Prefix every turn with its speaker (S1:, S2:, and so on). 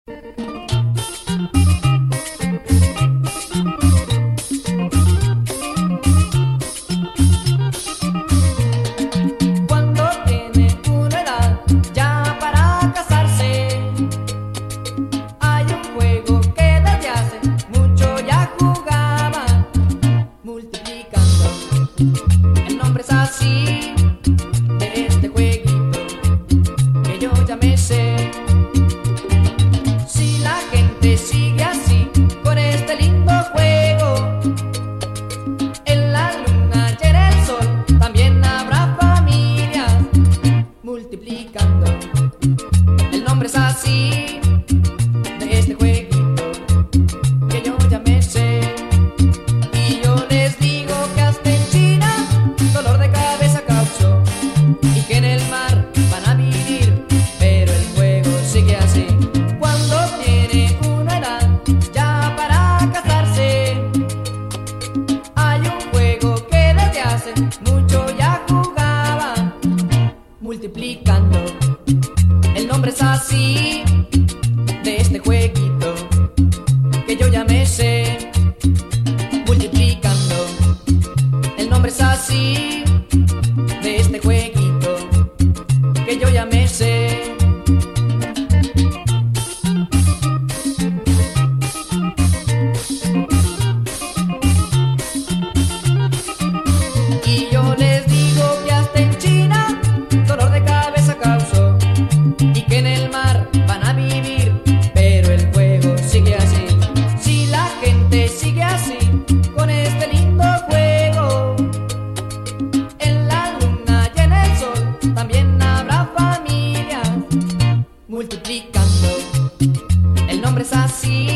S1: Cuando tiene una edad ya para casarse, hay un juego que desde hace mucho ya jugaban, multiplicando. El nombre es así, de este jueguito que yo ya me sé. Si la gente sigue así con este lindo juego, en la luna y en el sol también habrá familias multiplicando. El nombre es así, de este jueguito que yo ya me sé. Y yo les digo que hasta en China dolor de cabeza causó, y que en el mar van a vivir, pero el juego sigue así. Cuando tiene una edad ya para casarse, hay un juego que desde hace mucho ya jugaban, multiplicando. El nombre es así, de este jueguito que yo ya me sé. Multiplicando. El nombre es así, de este jueguito que yo ya me sé. Y yo les digo que hasta en China dolor de cabeza causó, y que en el mar van a vivir, pero el juego sigue así. Si la gente sigue así con este lindo juego, en la luna y en el sol también habrá familias multiplicando. El nombre es así,